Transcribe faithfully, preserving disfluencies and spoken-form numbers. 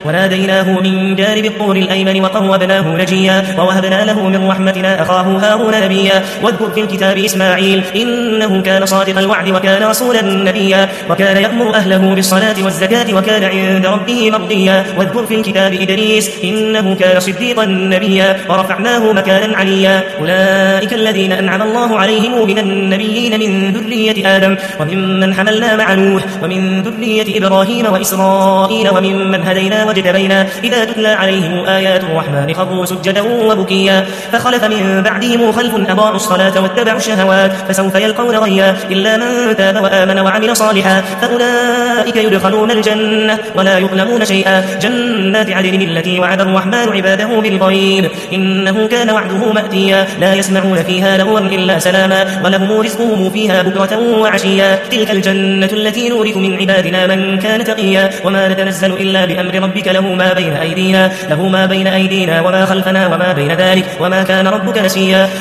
وناديناه من جانب الطور الأيمن وقربناه نجيا ووهبنا له من رحمتنا أخاه هارون نبيا واذكر في الكتاب إسماعيل إنه كان صادق الوعد وكان رسولا نبيا وكان يأمر أهله بالصلاة والزكاة وكان عند ربه مرضيا واذكر في الكتاب إدريس إنه كان صديقا نبيا ورفعناه مكانا عليا أولئك الذين أنعم الله عليهم من النبيين من ذرية آدم وممن حملنا مع نوح ومن ذرية إبراهيم وإسرائيل وممن هدينا واجتبينا إذا تتلى عليهم آيات الرحمن خروا سجدا وبكيا فخلف من بعدهم خلف أضاعوا الصلاة واتبعوا الشهوات فسوف يلقون غيا إلا من تاب وآمن وعمل صالحا فأولئك يدخلون الجنة ولا يظلمون شيئا جنات عدن التي وعد الرحمن عباده بالغيب إنه كان وعده مأتيا لا يسمعون فيها لغوا إلا سلاما ولهم رزقهم فيها بكرة وعشيا تلك الجنة التي نورث من عبادنا من كان تقيا وما نتنزل إلا بأمر ربك له ما بين أيدينا له ما بين أيدينا وما خلفنا وما بين ذلك وما كان ربك نسيا